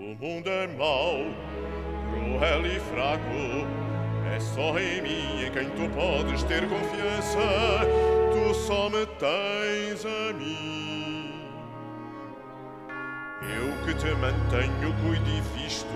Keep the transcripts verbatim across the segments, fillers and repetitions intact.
O mundo é mau, cruel e fraco. É só em mim em quem tu podes ter confiança. Tu só me tens a mim. Eu que te mantenho, cuido e visto,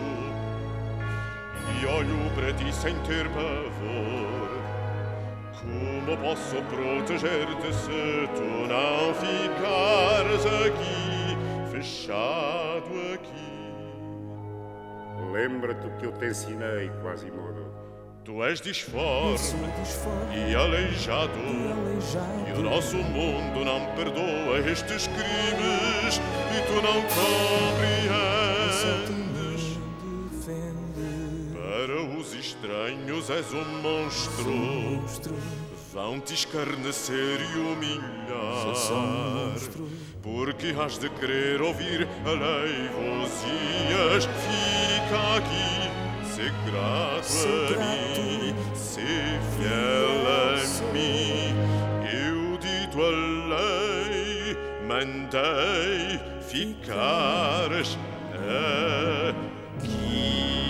e olho para ti sem ter pavor. Como posso proteger-te se tu não ficares aqui, fechado aqui? Lembra-te o que eu te ensinei, Quasimodo. Tu és disforme e aleijado, e o nosso mundo não perdoa estes crimes, e tu não compreendes. Para os estranhos és um monstro, vão-te escarnecer e humilhar, porque has de querer ouvir aleivosias. Fica aqui, sê grato a mim, sê fiel a mim. Eu dito a lei, mandei ficares aqui.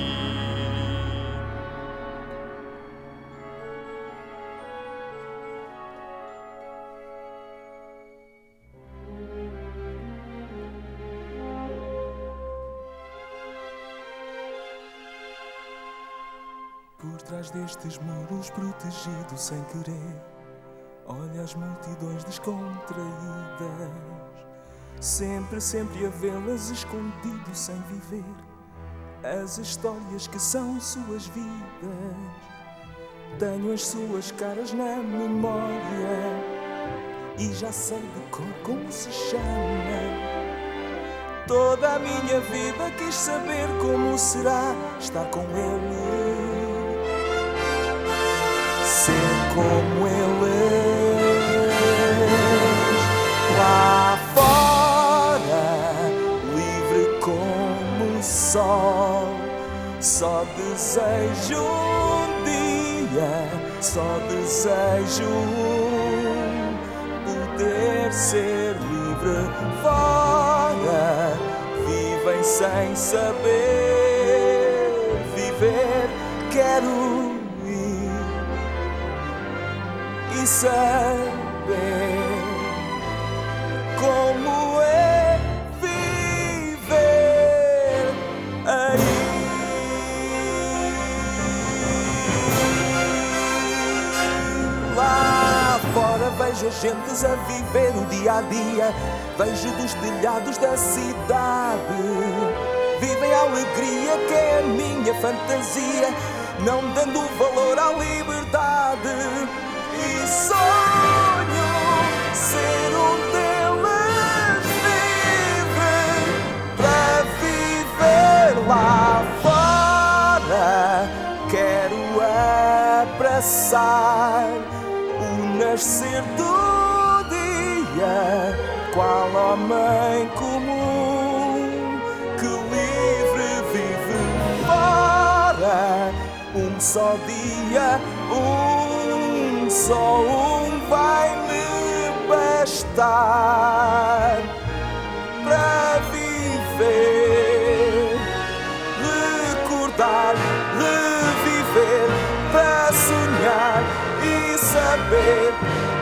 Por trás destes muros, protegido sem querer, olha as multidões descontraídas, sempre, sempre a vê-las escondido sem viver as histórias que são suas vidas. Tenho as suas caras na memória e já sei de cor como se chama. Toda a minha vida quis saber como será estar com ele, ser como eles lá fora, livre como o sol. Só desejo um dia, só desejo poder ser livre fora. Vivem sem saber viver, quero e saber como é viver aí. Lá fora vejo as gentes a viver o dia a dia, vejo dos telhados da cidade, vivem a alegria que é a minha fantasia, não dando valor à liberdade. E sonho ser um deles livre para viver lá fora. Quero abraçar o nascer do dia, qual homem comum que livre vive fora. Um só dia, um só um vai-me bastar para viver, recordar, reviver, para sonhar e saber